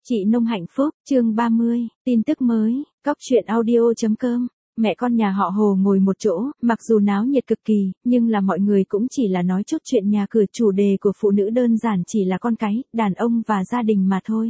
Chị Nông hạnh phúc, chương 30, tin tức mới, Cóc truyện audio.com. Mẹ con nhà họ Hồ ngồi một chỗ, mặc dù náo nhiệt cực kỳ, nhưng là mọi người cũng chỉ là nói chút chuyện nhà cửa, chủ đề của phụ nữ đơn giản chỉ là con cái, đàn ông và gia đình mà thôi.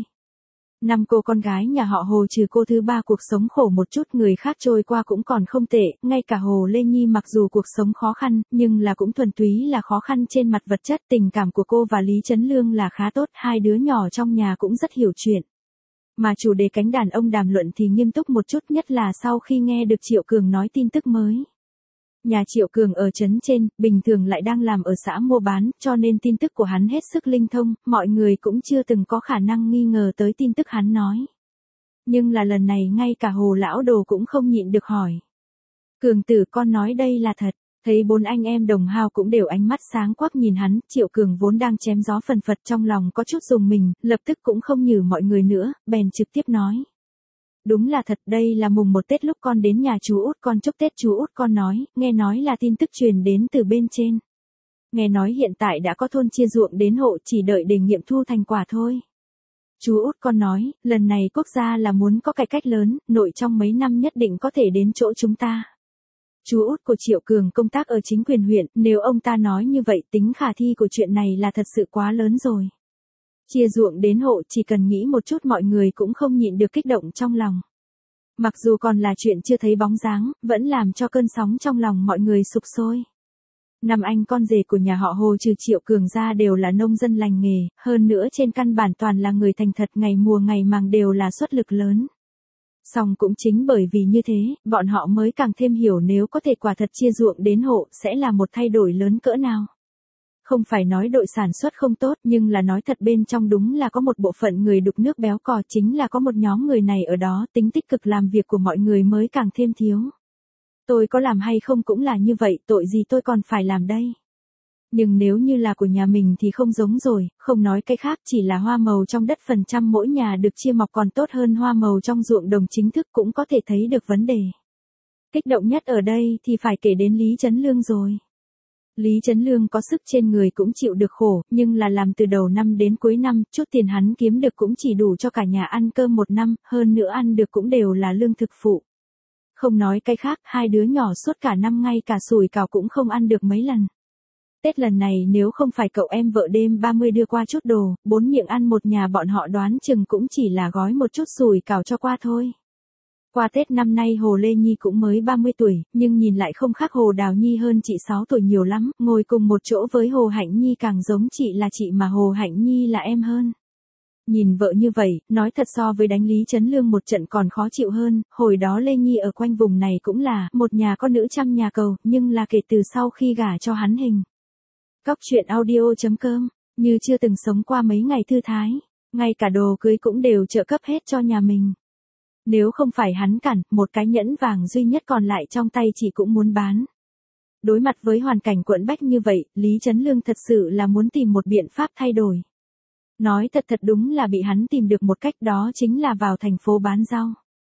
5 cô con gái nhà họ Hồ trừ cô thứ ba cuộc sống khổ một chút, người khác trôi qua cũng còn không tệ, ngay cả Hồ Lê Nhi mặc dù cuộc sống khó khăn, nhưng là cũng thuần túy là khó khăn trên mặt vật chất, tình cảm của cô và Lý Chấn Lương là khá tốt, hai đứa nhỏ trong nhà cũng rất hiểu chuyện. Mà chủ đề cánh đàn ông đàm luận thì nghiêm túc một chút, nhất là sau khi nghe được Triệu Cường nói tin tức mới. Nhà Triệu Cường ở trấn trên, bình thường lại đang làm ở xã mua bán, cho nên tin tức của hắn hết sức linh thông, mọi người cũng chưa từng có khả năng nghi ngờ tới tin tức hắn nói. Nhưng là lần này ngay cả Hồ lão đồ cũng không nhịn được hỏi. Cường tử, con nói đây là thật. Thấy 4 anh em đồng hao cũng đều ánh mắt sáng quắc nhìn hắn, Triệu Cường vốn đang chém gió phần phật trong lòng có chút rùng mình, lập tức cũng không nhử mọi người nữa, bèn trực tiếp nói. Đúng là thật, đây là mùng 1 Tết lúc con đến nhà chú út con chúc Tết, chú út con nói, nghe nói là tin tức truyền đến từ bên trên. Nghe nói hiện tại đã có thôn chia ruộng đến hộ, chỉ đợi để nghiệm thu thành quả thôi. Chú út con nói, lần này quốc gia là muốn có cải cách lớn, nội trong mấy năm nhất định có thể đến chỗ chúng ta. Chú út của Triệu Cường công tác ở chính quyền huyện, nếu ông ta nói như vậy tính khả thi của chuyện này là thật sự quá lớn rồi. Chia ruộng đến hộ, chỉ cần nghĩ một chút mọi người cũng không nhịn được kích động trong lòng. Mặc dù còn là chuyện chưa thấy bóng dáng, vẫn làm cho cơn sóng trong lòng mọi người sục sôi. 5 anh con rể của nhà họ Hồ trừ Triệu Cường ra đều là nông dân lành nghề, hơn nữa trên căn bản toàn là người thành thật, ngày mùa ngày màng đều là xuất lực lớn. Song cũng chính bởi vì như thế, bọn họ mới càng thêm hiểu nếu có thể quả thật chia ruộng đến hộ sẽ là một thay đổi lớn cỡ nào. Không phải nói đội sản xuất không tốt, nhưng là nói thật bên trong đúng là có một bộ phận người đục nước béo cò, chính là có một nhóm người này ở đó, tính tích cực làm việc của mọi người mới càng thêm thiếu. Tôi có làm hay không cũng là như vậy, tội gì tôi còn phải làm đây. Nhưng nếu như là của nhà mình thì không giống rồi, không nói cái khác, chỉ là hoa màu trong đất phần trăm mỗi nhà được chia mọc còn tốt hơn hoa màu trong ruộng đồng chính thức, cũng có thể thấy được vấn đề. Kích động nhất ở đây thì phải kể đến Lý Chấn Lương rồi. Lý Chấn Lương có sức trên người cũng chịu được khổ, nhưng là làm từ đầu năm đến cuối năm, chút tiền hắn kiếm được cũng chỉ đủ cho cả nhà ăn cơm một năm, hơn nữa ăn được cũng đều là lương thực phụ. Không nói cái khác, hai đứa nhỏ suốt cả năm ngay cả sủi cảo cũng không ăn được mấy lần. Tết lần này nếu không phải cậu em vợ đêm 30 đưa qua chút đồ, 4 miệng ăn một nhà bọn họ đoán chừng cũng chỉ là gói một chút sủi cảo cho qua thôi. Qua Tết năm nay Hồ Lê Nhi cũng mới 30 tuổi, nhưng nhìn lại không khác Hồ Đào Nhi hơn chị 6 tuổi nhiều lắm, ngồi cùng một chỗ với Hồ Hạnh Nhi càng giống chị là chị mà Hồ Hạnh Nhi là em hơn. Nhìn vợ như vậy, nói thật so với đánh Lý Chấn Lương một trận còn khó chịu hơn, hồi đó Lê Nhi ở quanh vùng này cũng là một nhà con nữ trăm nhà cầu, nhưng là kể từ sau khi gả cho hắn hình. Cóc truyện audio.com, như chưa từng sống qua mấy ngày thư thái, ngay cả đồ cưới cũng đều trợ cấp hết cho nhà mình. Nếu không phải hắn cản, một cái nhẫn vàng duy nhất còn lại trong tay chị cũng muốn bán. Đối mặt với hoàn cảnh quẫn bách như vậy, Lý Chấn Lương thật sự là muốn tìm một biện pháp thay đổi. Nói thật đúng là bị hắn tìm được một cách, đó chính là vào thành phố bán rau.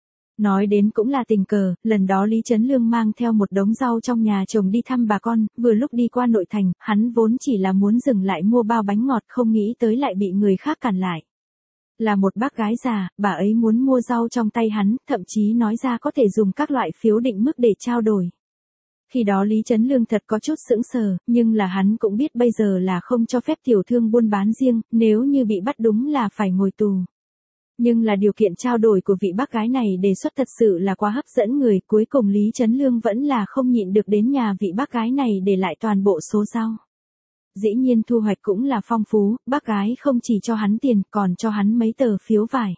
Nói đến cũng là tình cờ, lần đó Lý Chấn Lương mang theo một đống rau trong nhà chồng đi thăm bà con, vừa lúc đi qua nội thành, hắn vốn chỉ là muốn dừng lại mua bao bánh ngọt, không nghĩ tới lại bị người khác cản lại. Là một bác gái già, bà ấy muốn mua rau trong tay hắn, thậm chí nói ra có thể dùng các loại phiếu định mức để trao đổi. Khi đó Lý Chấn Lương thật có chút sững sờ, nhưng là hắn cũng biết bây giờ là không cho phép tiểu thương buôn bán riêng, nếu như bị bắt đúng là phải ngồi tù. Nhưng là điều kiện trao đổi của vị bác gái này đề xuất thật sự là quá hấp dẫn người, cuối cùng Lý Chấn Lương vẫn là không nhịn được đến nhà vị bác gái này để lại toàn bộ số rau. Dĩ nhiên thu hoạch cũng là phong phú, bác gái không chỉ cho hắn tiền còn cho hắn mấy tờ phiếu vải.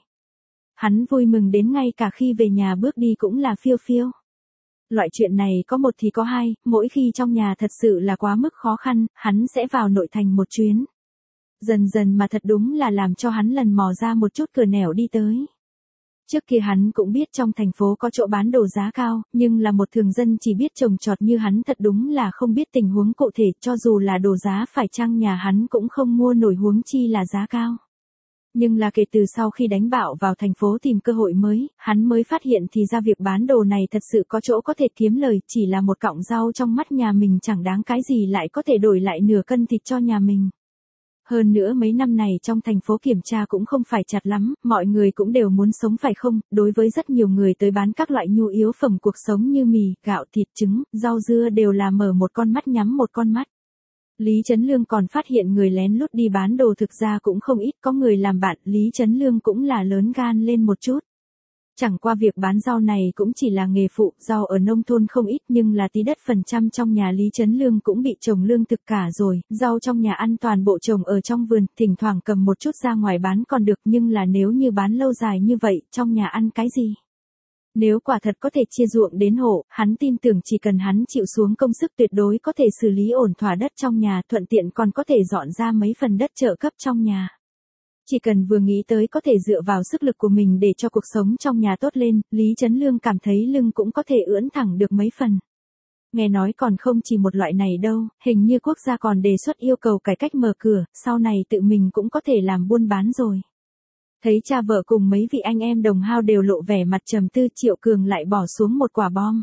Hắn vui mừng đến ngay cả khi về nhà bước đi cũng là phiêu phiêu. Loại chuyện này có một thì có hai, mỗi khi trong nhà thật sự là quá mức khó khăn, hắn sẽ vào nội thành một chuyến. Dần dần mà thật đúng là làm cho hắn lần mò ra một chút cửa nẻo đi tới. Trước kia hắn cũng biết trong thành phố có chỗ bán đồ giá cao, nhưng là một thường dân chỉ biết trồng trọt như hắn thật đúng là không biết tình huống cụ thể, cho dù là đồ giá phải chăng nhà hắn cũng không mua nổi, huống chi là giá cao. Nhưng là kể từ sau khi đánh bạo vào thành phố tìm cơ hội mới, hắn mới phát hiện thì ra việc bán đồ này thật sự có chỗ có thể kiếm lời, chỉ là một cọng rau trong mắt nhà mình chẳng đáng cái gì lại có thể đổi lại nửa cân thịt cho nhà mình. Hơn nữa mấy năm này trong thành phố kiểm tra cũng không phải chặt lắm, mọi người cũng đều muốn sống phải không, đối với rất nhiều người tới bán các loại nhu yếu phẩm cuộc sống như mì, gạo, thịt, trứng, rau dưa đều là mở một con mắt nhắm một con mắt. Lý Chấn Lương còn phát hiện người lén lút đi bán đồ thực ra cũng không ít, có người làm bạn, Lý Chấn Lương cũng là lớn gan lên một chút. Chẳng qua việc bán rau này cũng chỉ là nghề phụ, rau ở nông thôn không ít nhưng là tí đất phần trăm trong nhà Lý Chấn Lương cũng bị trồng lương thực cả rồi, rau trong nhà ăn toàn bộ trồng ở trong vườn, thỉnh thoảng cầm một chút ra ngoài bán còn được nhưng là nếu như bán lâu dài như vậy, trong nhà ăn cái gì? Nếu quả thật có thể chia ruộng đến hộ, hắn tin tưởng chỉ cần hắn chịu xuống công sức tuyệt đối có thể xử lý ổn thỏa đất trong nhà, thuận tiện còn có thể dọn ra mấy phần đất trợ cấp trong nhà. Chỉ cần vừa nghĩ tới có thể dựa vào sức lực của mình để cho cuộc sống trong nhà tốt lên, Lý Chấn Lương cảm thấy lưng cũng có thể ưỡn thẳng được mấy phần. Nghe nói còn không chỉ một loại này đâu, hình như quốc gia còn đề xuất yêu cầu cải cách mở cửa, sau này tự mình cũng có thể làm buôn bán rồi. Thấy cha vợ cùng mấy vị anh em đồng hao đều lộ vẻ mặt trầm tư, Triệu Cường lại bỏ xuống một quả bom.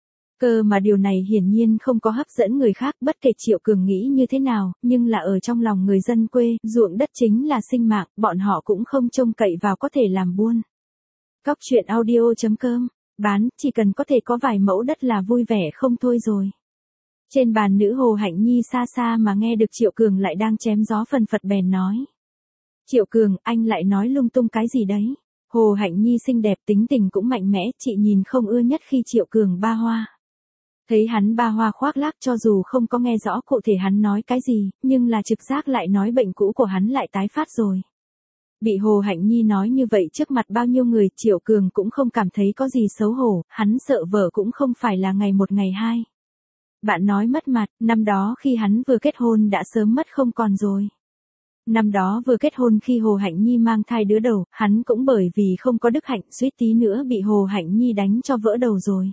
Cơ mà điều này hiển nhiên không có hấp dẫn người khác, bất kể Triệu Cường nghĩ như thế nào, nhưng là ở trong lòng người dân quê, ruộng đất chính là sinh mạng, bọn họ cũng không trông cậy vào có thể làm buôn. Cóc truyện audio.com, bán, chỉ cần có thể có vài mẫu đất là vui vẻ không thôi rồi. Trên bàn nữ Hồ Hạnh Nhi xa xa mà nghe được Triệu Cường lại đang chém gió phần phật bèn nói. Triệu Cường, anh lại nói lung tung cái gì đấy? Hồ Hạnh Nhi xinh đẹp tính tình cũng mạnh mẽ, chị nhìn không ưa nhất khi Triệu Cường ba hoa. Thấy hắn ba hoa khoác lác cho dù không có nghe rõ cụ thể hắn nói cái gì, nhưng là trực giác lại nói bệnh cũ của hắn lại tái phát rồi. Bị Hồ Hạnh Nhi nói như vậy trước mặt bao nhiêu người, Triệu Cường cũng không cảm thấy có gì xấu hổ, hắn sợ vợ cũng không phải là ngày một ngày hai. Bạn nói mất mặt, năm đó khi hắn vừa kết hôn đã sớm mất không còn rồi. Năm đó vừa kết hôn khi Hồ Hạnh Nhi mang thai đứa đầu, hắn cũng bởi vì không có đức hạnh suýt tí nữa bị Hồ Hạnh Nhi đánh cho vỡ đầu rồi.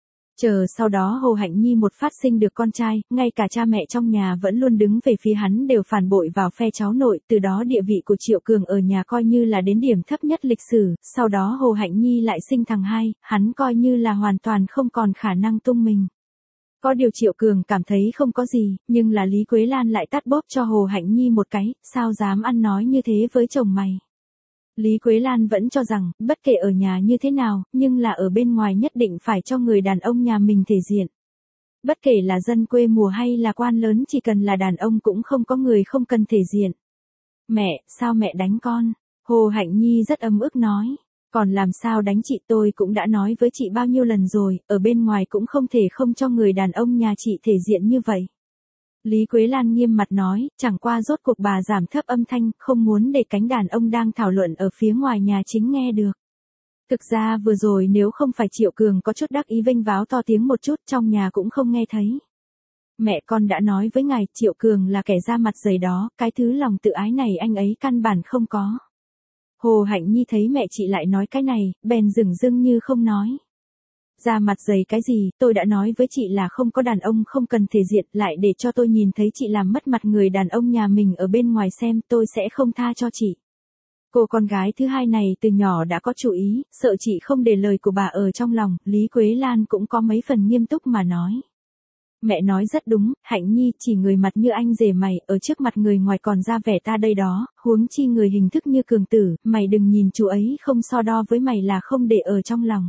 Chờ sau đó Hồ Hạnh Nhi một phát sinh được con trai, ngay cả cha mẹ trong nhà vẫn luôn đứng về phía hắn đều phản bội vào phe cháu nội, từ đó địa vị của Triệu Cường ở nhà coi như là đến điểm thấp nhất lịch sử, sau đó Hồ Hạnh Nhi lại sinh thằng hai, hắn coi như là hoàn toàn không còn khả năng tung mình. Có điều Triệu Cường cảm thấy không có gì, nhưng là Lý Quế Lan lại tát bóp cho Hồ Hạnh Nhi một cái, sao dám ăn nói như thế với chồng mày. Lý Quế Lan vẫn cho rằng, bất kể ở nhà như thế nào, nhưng là ở bên ngoài nhất định phải cho người đàn ông nhà mình thể diện. Bất kể là dân quê mùa hay là quan lớn, chỉ cần là đàn ông cũng không có người không cần thể diện. Mẹ, sao mẹ đánh con? Hồ Hạnh Nhi rất ấm ức nói. Còn làm sao đánh chị, tôi cũng đã nói với chị bao nhiêu lần rồi, ở bên ngoài cũng không thể không cho người đàn ông nhà chị thể diện như vậy. Lý Quế Lan nghiêm mặt nói, chẳng qua rốt cuộc bà giảm thấp âm thanh, không muốn để cánh đàn ông đang thảo luận ở phía ngoài nhà chính nghe được. Thực ra vừa rồi nếu không phải Triệu Cường có chút đắc ý vênh váo to tiếng một chút, trong nhà cũng không nghe thấy. Mẹ con đã nói với ngài, Triệu Cường là kẻ da mặt dày đó, cái thứ lòng tự ái này anh ấy căn bản không có. Hồ Hạnh Nhi thấy mẹ chị lại nói cái này, bèn dửng dưng như không nói. Da mặt dày cái gì, tôi đã nói với chị là không có đàn ông không cần thể diện, lại để cho tôi nhìn thấy chị làm mất mặt người đàn ông nhà mình ở bên ngoài xem, tôi sẽ không tha cho chị. Cô con gái thứ hai này từ nhỏ đã có chủ ý, sợ chị không để lời của bà ở trong lòng, Lý Quế Lan cũng có mấy phần nghiêm túc mà nói. Mẹ nói rất đúng, Hạnh Nhi, chỉ người mặt như anh rể mày, ở trước mặt người ngoài còn ra vẻ ta đây đó, huống chi người hình thức như Cường tử, mày đừng nhìn chú ấy không so đo với mày là không để ở trong lòng.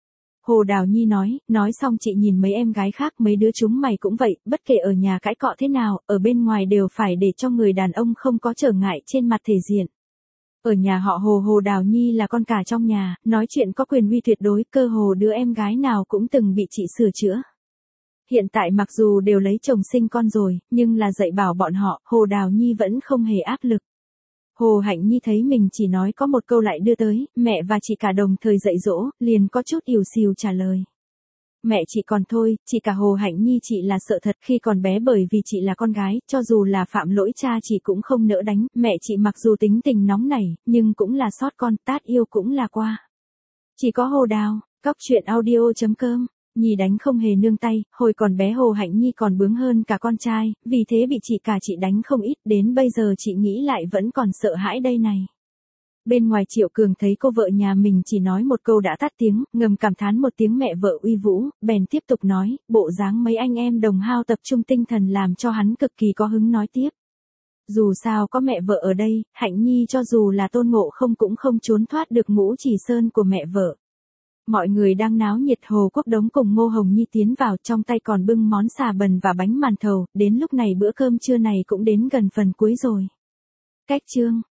Hồ Đào Nhi nói xong chị nhìn mấy em gái khác, mấy đứa chúng mày cũng vậy, bất kể ở nhà cãi cọ thế nào, ở bên ngoài đều phải để cho người đàn ông không có trở ngại trên mặt thể diện. Ở nhà họ Hồ Đào Nhi là con cả trong nhà, nói chuyện có quyền uy tuyệt đối, cơ hồ đứa em gái nào cũng từng bị chị sửa chữa. Hiện tại mặc dù đều lấy chồng sinh con rồi, nhưng là dạy bảo bọn họ, Hồ Đào Nhi vẫn không hề áp lực. Hồ Hạnh Nhi thấy mình chỉ nói có một câu lại đưa tới, mẹ và chị cả đồng thời dạy dỗ, liền có chút ỉu xìu trả lời. Mẹ chị còn thôi, chị cả Hồ Hạnh Nhi chị là sợ thật khi còn bé bởi vì chị là con gái, cho dù là phạm lỗi cha chị cũng không nỡ đánh, mẹ chị mặc dù tính tình nóng nảy, nhưng cũng là sót con, tát yêu cũng là qua. Chỉ có Hồ Đào, cóc truyện audio.com. Nhi đánh không hề nương tay, hồi còn bé Hồ Hạnh Nhi còn bướng hơn cả con trai, vì thế bị chị cả chị đánh không ít, đến bây giờ chị nghĩ lại vẫn còn sợ hãi đây này. Bên ngoài Triệu Cường thấy cô vợ nhà mình chỉ nói một câu đã tắt tiếng, ngầm cảm thán một tiếng mẹ vợ uy vũ, bèn tiếp tục nói, bộ dáng mấy anh em đồng hao tập trung tinh thần làm cho hắn cực kỳ có hứng nói tiếp. Dù sao có mẹ vợ ở đây, Hạnh Nhi cho dù là Tôn Ngộ Không cũng không trốn thoát được Ngũ Chỉ Sơn của mẹ vợ. Mọi người đang náo nhiệt, Hồ Quốc Đống cùng Ngô Hồng Nhi tiến vào, trong tay còn bưng món xà bần và bánh màn thầu, đến lúc này bữa cơm trưa này cũng đến gần phần cuối rồi. Cách chương